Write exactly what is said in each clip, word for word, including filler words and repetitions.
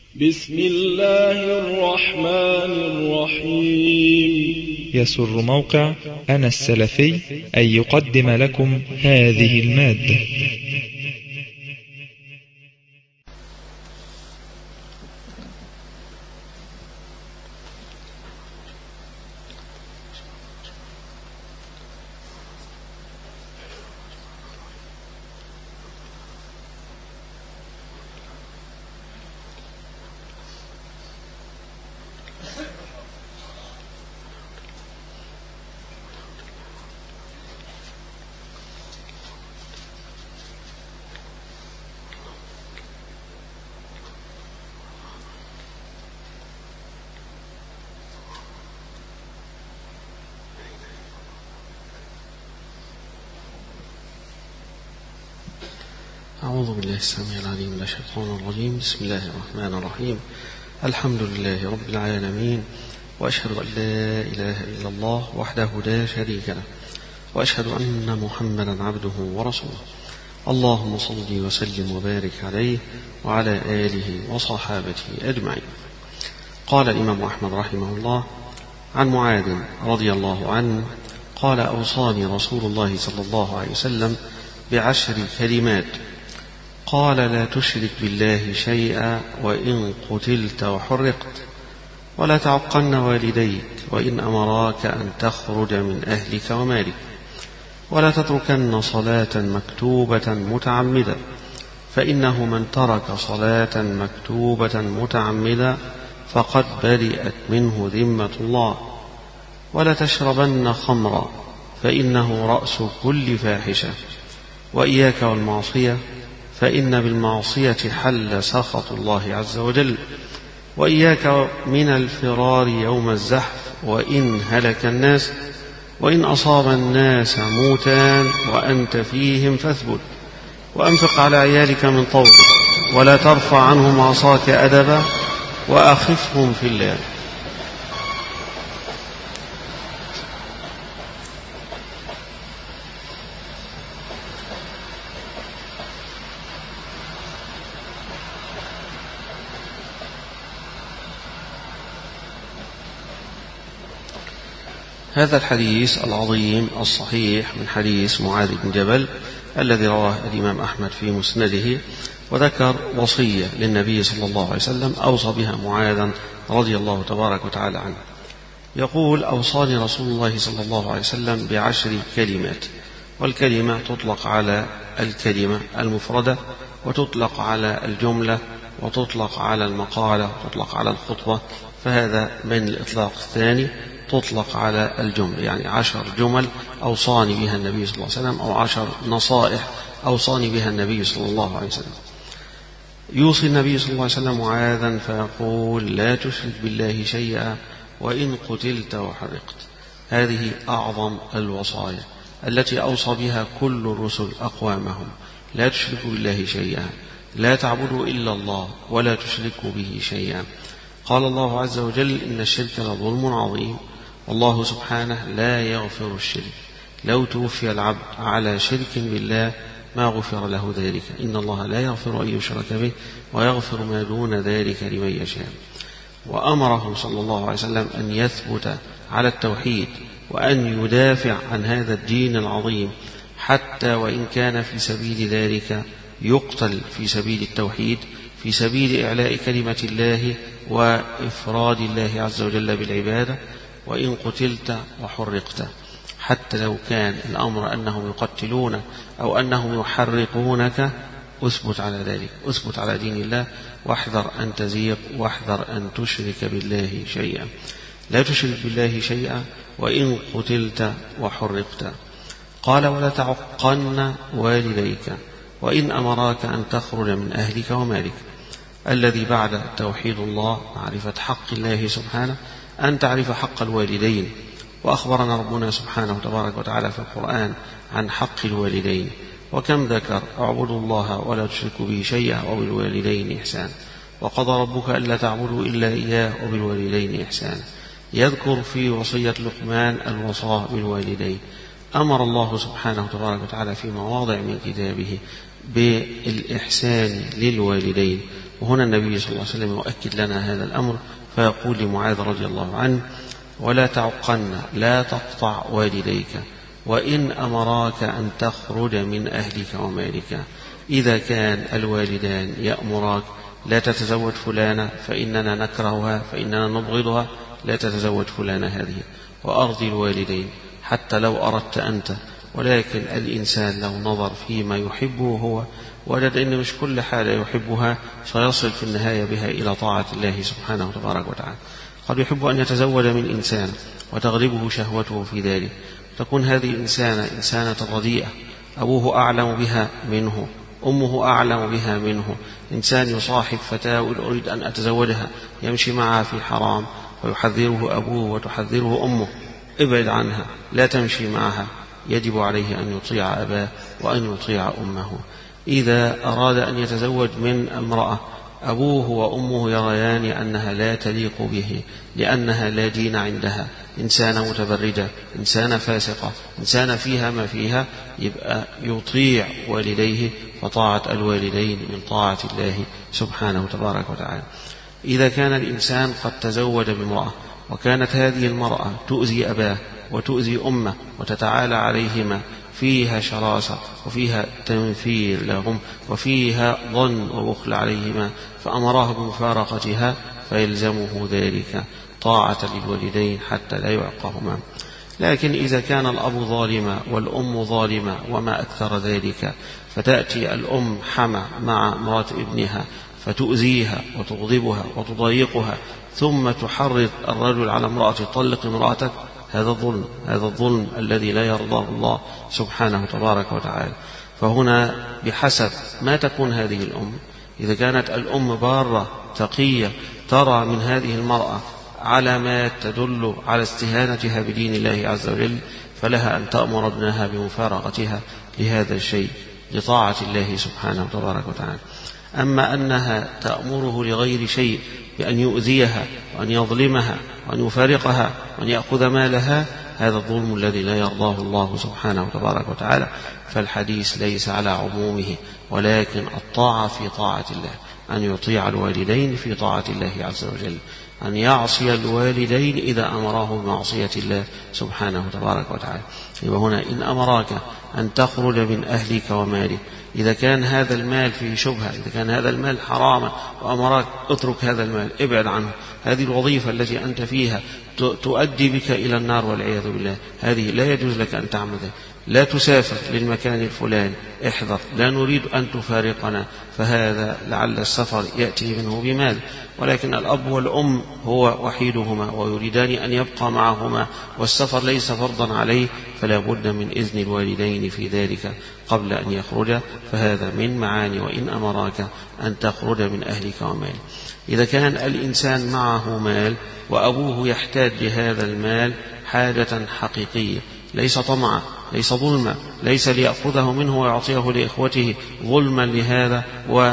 بسم الله الرحمن الرحيم. يسر موقع أنا السلفي أن يقدم لكم هذه المادة. أعوذ بالله السميع العليم من الشيطان الرجيم. بسم الله الرحمن الرحيم. الحمد لله رب العالمين، وأشهد أن لا إله إلا الله وحده لا شريك له، وأشهد أن محمدا عبده ورسوله. اللهم صل وسلم وبارك عليه وعلى آله وصحابته أجمعين. قال الإمام أحمد رحمه الله عن معاذ رضي الله عنه قال: أوصاني رسول الله صلى الله عليه وسلم بعشر كلمات. قال: لا تشرك بالله شيئا وإن قتلت وحرقت، ولا تعقن والديك وإن أمراك أن تخرج من أهلك ومالك، ولا تتركن صلاة مكتوبة متعمدا، فإنه من ترك صلاة مكتوبة متعمدا فقد برئت منه ذمة الله. ولا تشربن خمرا، فإنه رأس كل فاحشة، وإياك والمعصية، فإن بالمعصية حل سخط الله عز وجل، وإياك من الفرار يوم الزحف، وإن هلك الناس، وإن أصاب الناس موتان وأنت فيهم فاثبت، وأنفق على عيالك من طولك، ولا ترفع عنهم عصاك أدبا، وأخفهم في الله. هذا الحديث العظيم الصحيح من حديث معاذ بن جبل الذي رواه الإمام أحمد في مسنده، وذكر وصية للنبي صلى الله عليه وسلم أوصى بها معاذا رضي الله تبارك وتعالى عنه. يقول: أوصاني رسول الله صلى الله عليه وسلم بعشر كلمات. والكلمة تطلق على الكلمة المفردة، وتطلق على الجملة، وتطلق على المقالة، وتطلق على الخطبة، فهذا من الإطلاق الثاني تطلق على الجملة، يعني عشر جمل أوصاني بها النبي صلى الله عليه وسلم، أو عشر نصائح أوصاني بها النبي صلى الله عليه وسلم. يوصي النبي صلى الله عليه وسلم معاذا فيقول: لا تشرك بالله شيئا وإن قتلت وحرقت. هذه أعظم الوصايا التي أوصى بها كل الرسل أقوامهم: لا تشركوا بالله شيئا، لا تعبدوا إلا الله، ولا تشركوا به شيئا. قال الله عز وجل: إن الشرك لظلم عظيم، والله سبحانه لا يغفر الشرك. لو توفي العبد على شرك بالله ما غفر له ذلك، إن الله لا يغفر أن يشرك به ويغفر ما دون ذلك لمن يشاء. وأمره صلى الله عليه وسلم أن يثبت على التوحيد، وأن يدافع عن هذا الدين العظيم، حتى وإن كان في سبيل ذلك يقتل في سبيل التوحيد، في سبيل إعلاء كلمة الله وإفراد الله عز وجل بالعبادة. وإن قتلت وحرقت، حتى لو كان الأمر أنهم يقتلونك أو أنهم يحرقونك، أثبت على ذلك، أثبت على دين الله، واحذر أن تزيغ، واحذر أن تشرك بالله شيئا. لا تشرك بالله شيئا وإن قتلت وحرقت. قال: ولا تعقن والديك وإن أمراك أن تخرج من أهلك ومالك. الذي بعد توحيد الله معرفة حق الله سبحانه أن تعرف حق الوالدين. وأخبرنا ربنا سبحانه تبارك وتعالى في القرآن عن حق الوالدين، وكم ذكر: اعبدوا الله ولا تشركوا به شيئا وبالوالدين إحسانا، وقضى ربك ألا تعبدوا إلا إياه وبالوالدين إحسانا. يذكر في وصية لقمان الوصاة بالوالدين. أمر الله سبحانه تبارك وتعالى في مواضع من كتابه بالإحسان للوالدين، وهنا النبي صلى الله عليه وسلم يؤكد لنا هذا الأمر فيقول لمعاذ رضي الله عنه: ولا تعقن، لا تقطع والديك، وإن أمراك أن تخرج من أهلك ومالك. إذا كان الوالدان يأمراك لا تتزوج فلانة فإننا نكرهها، فإننا نبغضها، لا تتزوج فلانة هذه، وأرضي الوالدين حتى لو أردت أنت. ولكن الإنسان لو نظر فيما يحبه هو وجد أن مش كل حالة يحبها سيصل في النهاية بها إلى طاعة الله سبحانه وتبارك وتعالى. قد يحب أن يتزوج من إنسان وتغلبه شهوته في ذلك، تكون هذه الإنسانة إنسانة رديئة، أبوه أعلم بها منه، أمه أعلم بها منه. إنسان يصاحب فتاة ويريد أن أتزوجها، يمشي معها في حرام ويحذره أبوه وتحذره أمه: ابعد عنها، لا تمشي معها. يجب عليه أن يطيع أباه وأن يطيع أمه. إذا أراد أن يتزوج من امرأة أبوه وأمه يريان أنها لا تليق به لأنها لا دين عندها، إنسانة متبرجة، إنسانة فاسقة، إنسانة فيها ما فيها، يبقى يطيع والديه، فطاعة الوالدين من طاعة الله سبحانه وتبارك وتعالى. إذا كان الإنسان قد تزوج بامرأة وكانت هذه المرأة تؤذي أباه وتؤذي أمه وتتعالى عليهما، فيها شراسة وفيها تنفير لهم وفيها ظن وبخل عليهما، فأمراه بمفارقتها، فيلزمه ذلك طاعة للوالدين حتى لا يعقهما. لكن إذا كان الأب ظالما والأم ظالمة وما أكثر ذلك، فتأتي الأم حمى مع امرأة ابنها فتؤذيها وتغضبها وتضايقها، ثم تحرض الرجل على امرأة: طلق امرأتك، هذا الظلم، هذا الظلم الذي لا يرضاه الله سبحانه تبارك وتعالى. فهنا بحسب ما تكون هذه الأم، إذا كانت الأم بارة تقية ترى من هذه المرأة علامات تدل على استهانتها بدين الله عز وجل، فلها أن تأمر ابنها بمفارقتها لهذا الشيء لطاعة الله سبحانه تبارك وتعالى. أما أنها تأمره لغير شيء بأن يؤذيها وأن يظلمها وأن يفارقها وأن يأخذ مالها، هذا الظلم الذي لا يرضاه الله سبحانه وتبارك وتعالى. فالحديث ليس على عمومه، ولكن الطاعة في طاعة الله، أن يطيع الوالدين في طاعة الله عز وجل، أن يعصي الوالدين إذا أمره بمعصية الله سبحانه وتبارك وتعالى. يبقى هنا إن أمراك أن تخرج من أهلك ومالك، إذا كان هذا المال فيه شبهة، إذا كان هذا المال حراما وأمراك اترك هذا المال، ابعد عنه، هذه الوظيفة التي أنت فيها تؤدي بك إلى النار والعياذ بالله، هذه لا يجوز لك أن تعمل. لا تسافر للمكان الفلاني، احذر، لا نريد أن تفارقنا، فهذا لعل السفر يأتي منه بمال. ولكن الأب والأم هو وحيدهما ويريدان أن يبقى معهما، والسفر ليس فرضا عليه، فلا بد من إذن الوالدين في ذلك قبل أن يخرج. فهذا من معاني وإن أمراك أن تخرج من أهلك ومالك. إذا كان الإنسان معه مال وأبوه يحتاج لهذا المال حاجة حقيقية، ليس طمعا، ليس ظلما، ليس ليأخذه منه ويعطيه لإخوته ظلما لهذا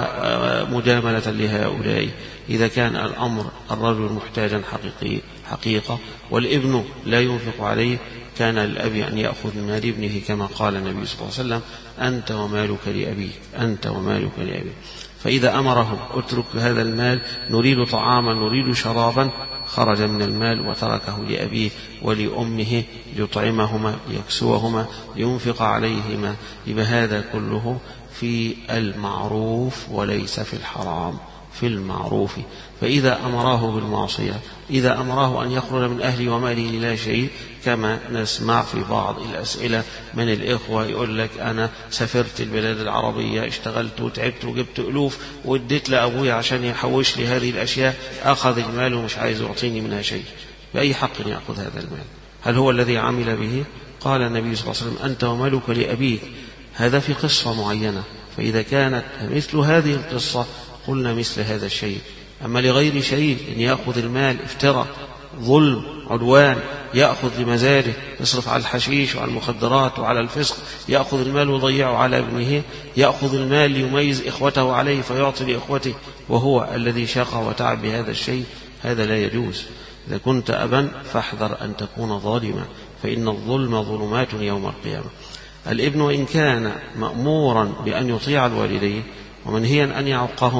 ومجاملة لهؤلاء. إذا كان الأمر الرجل محتاجا حقيقي حقيقة والابن لا ينفق عليه، كان للأب أن يأخذ من مال ابنه كما قال النبي صلى الله عليه وسلم: أنت ومالك لأبيك، أنت ومالك لأبيك. فإذا أمرهم اترك هذا المال، نريد طعاما نريد شرابا، خرج من المال وتركه لأبيه ولأمه ليطعمهما ليكسوهما لينفق عليهما. يبقى هذا كله في المعروف وليس في الحرام، في المعروف. فإذا أمراه بالمعصية، إذا أمراه أن يخرج من أهله وماله لا شيء، كما نسمع في بعض الأسئلة من الإخوة يقول لك: أنا سافرت البلاد العربية، اشتغلت وتعبت وجبت ألوف واديت لأبوي عشان يحوش لي هذه الأشياء، أخذ المال ومش عايز يعطيني منها شيء. بأي حق يأخذ هذا المال؟ هل هو الذي عمل به؟ قال النبي صلى الله عليه وسلم: أنت ومالك لأبيك. هذا في قصة معينة، فإذا كانت مثل هذه القصة قلنا مثل هذا الشيء. أما لغير شيء أن يأخذ المال افتراء، ظلم، عدوان، يأخذ لمزاجه، يصرف على الحشيش وعلى المخدرات وعلى الفسق، يأخذ المال ويضيعه على ابنه، يأخذ المال ليميز إخوته عليه فيعطي لإخوته وهو الذي شقى وتعب بهذا الشيء، هذا لا يجوز. إذا كنت أبا فاحذر أن تكون ظالما، فإن الظلم ظلمات يوم القيامة. الابن وإن كان مأمورا بأن يطيع الوالدين ومنهيا أن يعقهما،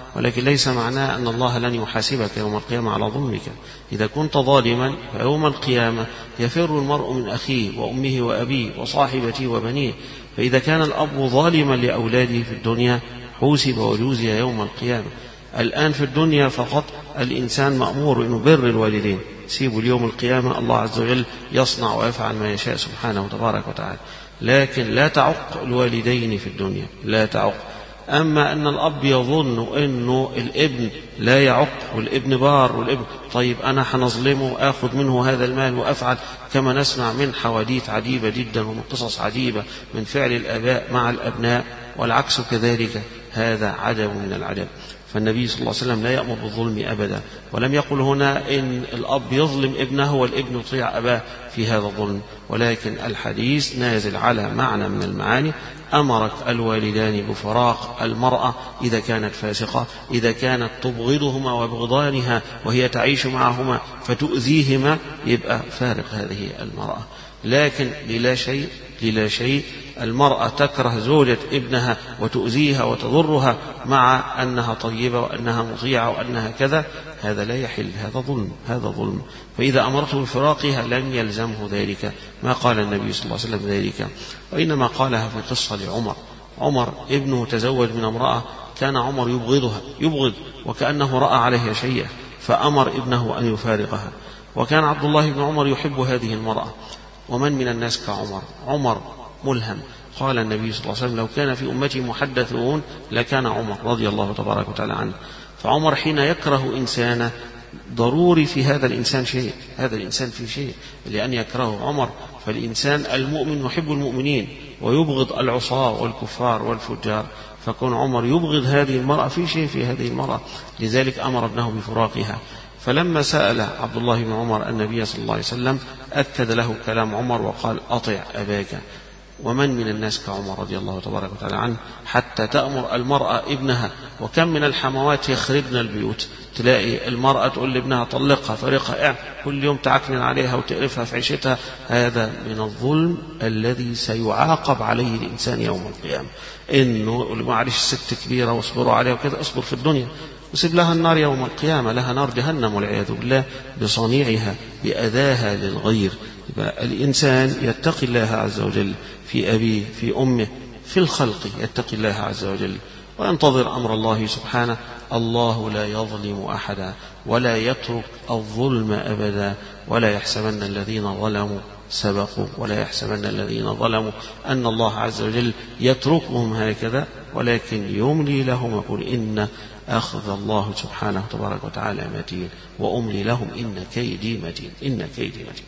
ولكن ليس معناه أن الله لن يحاسبك يوم القيامة على ظلمك. إذا كنت ظالما فيوم القيامة يفر المرء من أخيه وأمه وأبيه وصاحبته وبنيه. فإذا كان الأب ظالما لأولاده في الدنيا حوسب وجوزي يوم القيامة. الآن في الدنيا فقط الإنسان مأمور أنه بر الوالدين، سيبوا اليوم القيامة الله عز وجل يصنع ويفعل ما يشاء سبحانه وتبارك وتعالى، لكن لا تعق الوالدين في الدنيا، لا تعق. أما أن الأب يظن أنه الابن لا يعق والابن بار والابن طيب أنا حنظلمه وآخذ منه هذا المال وأفعل، كما نسمع من حواديت عجيبة جدا ومن قصص عجيبة من فعل الآباء مع الأبناء، والعكس كذلك، هذا عجب من العجب. فالنبي صلى الله عليه وسلم لا يأمر بالظلم أبدا، ولم يقل هنا إن الأب يظلم ابنه والابن يطيع أباه في هذا الظلم، ولكن الحديث نازل على معنى من المعاني. أمرك الوالدان بفراق المرأة إذا كانت فاسقة، إذا كانت تبغضهما وبغضانها وهي تعيش معهما فتؤذيهما، يبقى فارق هذه المرأة. لكن للا شيء للا شيء المرأة تكره زوجة ابنها وتؤذيها وتضرها مع أنها طيبة وأنها مطيعة وأنها كذا، هذا لا يحل، هذا ظلم، هذا ظلم. فإذا أمرته بفراقها لم يلزمه ذلك، ما قال النبي صلى الله عليه وسلم ذلك، وإنما قالها في قصة لعمر. عمر ابنه تزوج من امرأة كان عمر يبغضها يبغض وكأنه رأى عليها شيئا، فأمر ابنه أن يفارقها. وكان عبد الله بن عمر يحب هذه المرأة. ومن من الناس كعمر؟ عمر ملهم. قال النبي صلى الله عليه وسلم لو كان في أمتي محدثون لكان عمر رضي الله تبارك وتعالى عنه. فعمر حين يكره إنسانا ضروري في هذا الإنسان شيء، هذا الإنسان في شيء لأن يكرهه عمر. فالإنسان المؤمن يحب المؤمنين ويبغض العصاة والكفار والفجار، فكون عمر يبغض هذه المرأة في شيء في هذه المرأة، لذلك أمر ابنه بفراقها. فلما سأل عبد الله بن عمر النبي صلى الله عليه وسلم أكد له كلام عمر وقال أطع أباك. ومن من الناس كعمر رضي الله تبارك وتعالى عنه حتى تأمر المرأة ابنها. وكم من الحموات يخربن البيوت، تلاقي المرأة تقول لابنها طلقها فرقها، يعني كل يوم تعكنن عليها وتقرفها في عيشتها. هذا من الظلم الذي سيعاقب عليه الإنسان يوم القيامة. إنه يقول معلش الست كبيرة واصبروا عليها وكذا، اصبر في الدنيا وسيب لها النار يوم القيامة، لها نار جهنم والعياذ بالله بصنيعها بأذاها للغير. يبقى الإنسان يتقي الله عز وجل في أبيه في أمه في الخلق، يتقي الله عز وجل وينتظر أمر الله سبحانه. الله لا يظلم أحدا ولا يترك الظلم أبدا، ولا يحسبن الذين ظلموا سبقوا، ولا يحسبن الذين ظلموا أن الله عز وجل يتركهم هكذا، ولكن يملي لهم. يقول إن أخذ الله سبحانه تبارك وتعالى متين وأملي لهم إن كيدي متين، إن كيدي متين.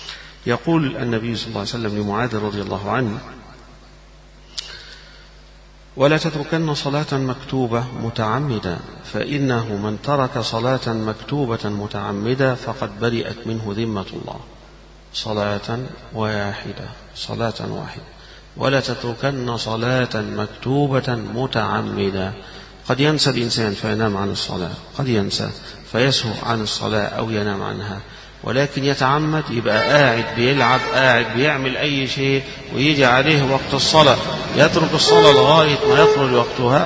يقول النبي صلى الله عليه وسلم لمعاذ رضي الله عنه ولا تتركن صلاة مكتوبة متعمدا، فإنه من ترك صلاة مكتوبة متعمدا فقد برئت منه ذمة الله. صلاة واحدة، صلاة واحدة. ولا تتركن صلاة مكتوبة متعمدا. قد ينسى الإنسان فينام عن الصلاة، قد ينسى فيسهو عن الصلاة أو ينام عنها، ولكن يتعمد يبقى قاعد بيلعب، قاعد بيعمل أي شيء ويجي عليه وقت الصلاة يترك الصلاة لغاية ما يخرج وقتها.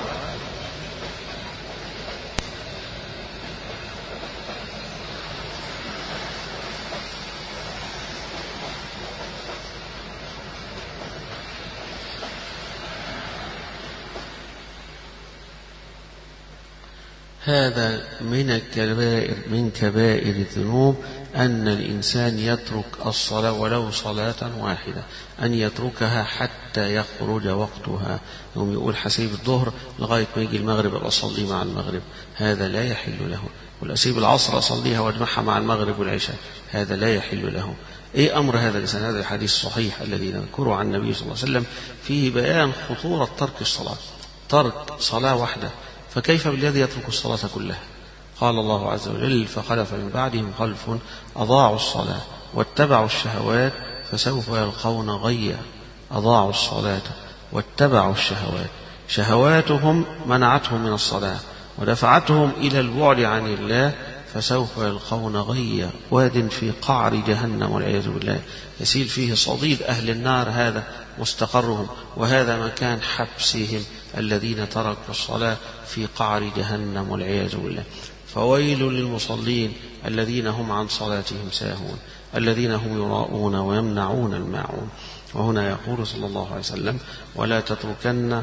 هذا من الكبائر من كبائر الذنوب أن الإنسان يترك الصلاة ولو صلاة واحدة، أن يتركها حتى يخرج وقتها. يوم يقول حسيب الظهر لغاية ما يجي المغرب أصلي مع المغرب، هذا لا يحل له. والأسيب العصر أصليها واجمعها مع المغرب والعشاء، هذا لا يحل له. إيه أمر هذا الإنسان؟ هذا الحديث الصحيح الذي نذكره عن النبي صلى الله عليه وسلم فيه بيان خطورة ترك الصلاة، ترك صلاة واحدة. فكيف بالذي يترك الصلاة كلها؟ قال الله عز وجل فخلف من بعدهم خلف أضاعوا الصلاة واتبعوا الشهوات فسوف يلقون غيا. أضاعوا الصلاة واتبعوا الشهوات، شهواتهم منعتهم من الصلاة ودفعتهم إلى البعد عن الله، فسوف يلقون غيا، واد في قعر جهنم والعياذ بالله يسيل فيه صديد أهل النار، هذا مستقرهم وهذا مكان حبسهم الذين تركوا الصلاة في قعر جهنم والعياذ بالله. فويل للمصلين الذين هم عن صلاتهم ساهون الذين هم يراءون ويمنعون الماعون. وهنا يقول صلى الله عليه وسلم: ولا تتركن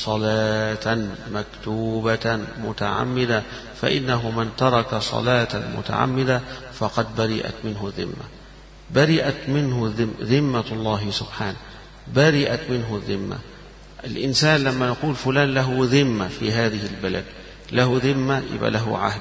صلاة مكتوبة متعمدة فإنه من ترك صلاة متعمدة فقد برئت منه ذمة. برئت منه ذمة الله سبحانه، برئت منه الذمة. الإنسان لما نقول فلان له ذمة في هذه البلد، له ذمة يبقى له عهد،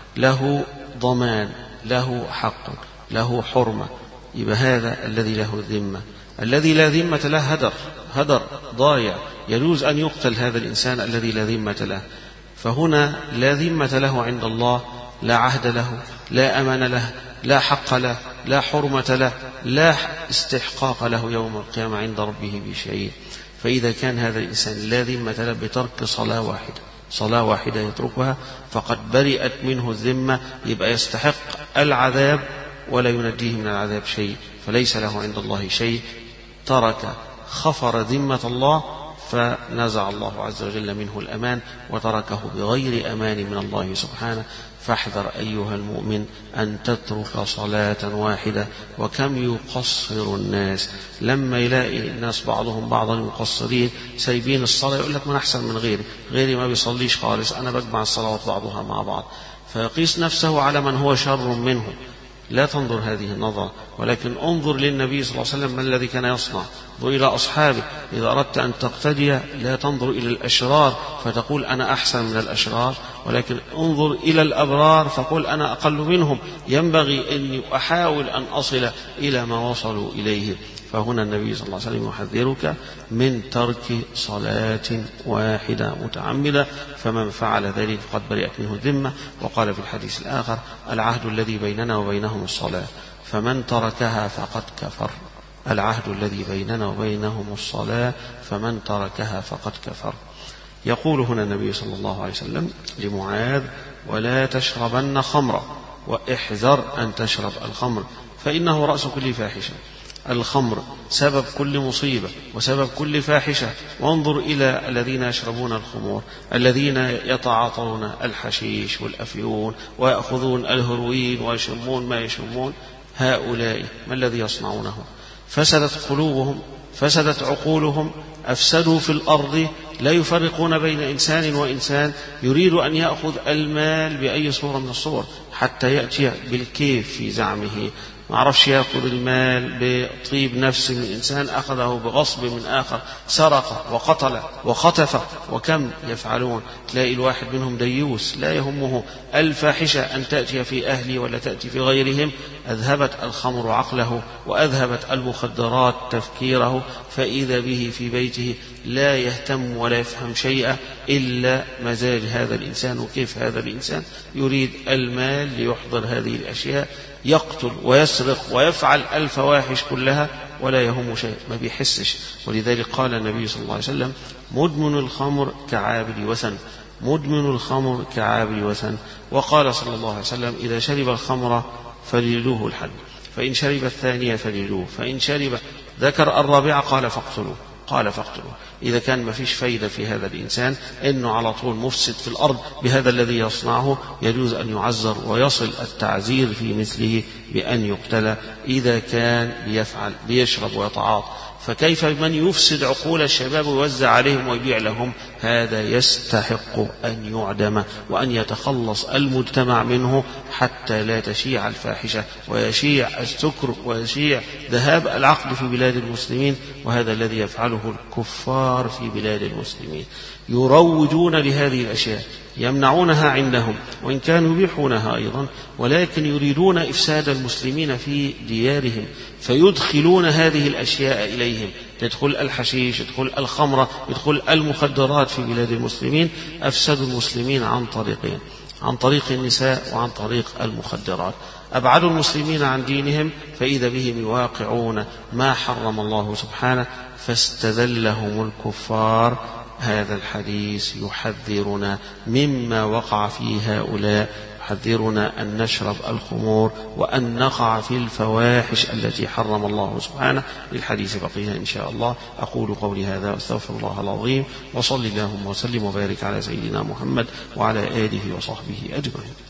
له ضمان، له حق، له حرمة، يبقى هذا الذي له الذمة. الذي لا ذمة له هدر هدر ضايع، يجوز أن يقتل هذا الإنسان الذي لا ذمة له. فهنا لا ذمة له عند الله، لا عهد له، لا أمان له، لا حق له، لا حرمة له، لا استحقاق له يوم القيامة عند ربه بشيء. فإذا كان هذا الإنسان لا ذمة له بترك صلاة واحدة صلاة واحدة يتركها فقد برئت منه الذمة، يبقى يستحق العذاب ولا ينجيه من العذاب شيء، فليس له عند الله شيء. ترك خفر ذمة الله فنزع الله عز وجل منه الأمان وتركه بغير أمان من الله سبحانه. فاحذر أيها المؤمن أن تترك صلاة واحدة. وكم يقصر الناس لما يلاقي الناس بعضهم بعضا مقصرين سايبين الصلاة، يقول لك من أحسن من غيري، غيري ما بيصليش خالص، أنا بجمع الصلوات بعضها مع بعض، فيقيس نفسه على من هو شر منه. لا تنظر هذه النظرة، ولكن انظر للنبي صلى الله عليه وسلم ما الذي كان يصنع، انظر إلى أصحابه. إذا أردت أن تقتدي لا تنظر إلى الأشرار فتقول أنا أحسن من الأشرار، ولكن انظر إلى الأبرار فقل أنا أقل منهم، ينبغي أن أحاول أن أصل إلى ما وصلوا إليه. فهنا النبي صلى الله عليه وسلم يحذرك من ترك صلاة واحدة متعمدة، فمن فعل ذلك قد برئت منه الذمة. وقال في الحديث الآخر: العهد الذي بيننا وبينهم الصلاة فمن تركها فقد كفر. العهد الذي بيننا وبينهم الصلاة فمن تركها فقد كفر. يقول هنا النبي صلى الله عليه وسلم لمعاذ: ولا تشربن خمرا، واحذر أن تشرب الخمر فإنه رأس كل فاحشة. الخمر سبب كل مصيبة وسبب كل فاحشة. وانظر إلى الذين يشربون الخمور، الذين يتعاطون الحشيش والأفيون ويأخذون الهروين ويشمون ما يشمون، هؤلاء ما الذي يصنعونه؟ فسدت قلوبهم، فسدت عقولهم، أفسدوا في الأرض، لا يفرقون بين إنسان وإنسان، يريد أن يأخذ المال بأي صورة من الصور حتى يأتي بالكيف في زعمه. ما عرفش يأخذ المال بطيب نفس من إنسان، أخذه بغصب من آخر، سرق وقتل وخطف. وكم يفعلون؟ تلاقي الواحد منهم ديوس لا يهمه الفاحشة أن تأتي في أهله ولا تأتي في غيرهم. أذهبت الخمر عقله وأذهبت المخدرات تفكيره، فإذا به في بيته لا يهتم ولا يفهم شيئا إلا مزاج هذا الإنسان وكيف هذا الإنسان يريد المال ليحضر هذه الأشياء، يقتل ويسرق ويفعل الفواحش كلها ولا يهم شيء، ما بيحسش. ولذلك قال النبي صلى الله عليه وسلم: مدمن الخمر كعابد وثن، مدمن الخمر كعابد وثن. وقال صلى الله عليه وسلم: إذا شرب الخمر فليلوه الحد، فإن شرب الثانية فليلوه، فإن شرب ذكر الرابعة قال فاقتلوه، قال فاقتلوه. إذا كان ما فيش فايدة في هذا الإنسان، إنه على طول مفسد في الأرض بهذا الذي يصنعه، يجوز أن يعزر ويصل التعزير في مثله بأن يقتل إذا كان بيفعل بيشرب ويتعاطى. فكيف من يفسد عقول الشباب ويوزع عليهم ويبيع لهم؟ هذا يستحق أن يعدم وأن يتخلص المجتمع منه حتى لا تشيع الفاحشة ويشيع السكر ويشيع ذهاب العقل في بلاد المسلمين. وهذا الذي يفعله الكفار في بلاد المسلمين، يروجون لهذه الأشياء، يمنعونها عندهم وإن كانوا يبيحونها أيضا، ولكن يريدون إفساد المسلمين في ديارهم، فيدخلون هذه الأشياء إليهم. تدخل الحشيش، يدخل الخمرة، يدخل المخدرات في بلاد المسلمين. أفسدوا المسلمين عن طريقين، عن طريق النساء وعن طريق المخدرات. أبعدوا المسلمين عن دينهم، فإذا بهم يواقعون ما حرم الله سبحانه، فاستذلهم الكفار. هذا الحديث يحذرنا مما وقع فيه هؤلاء، يحذرنا أن نشرب الخمور وأن نقع في الفواحش التي حرم الله سبحانه. للحديث بقية إن شاء الله. أقول قولي هذا واستغفر الله العظيم، وصل اللهم وسلم وبارك على سيدنا محمد وعلى آله وصحبه أجمعين.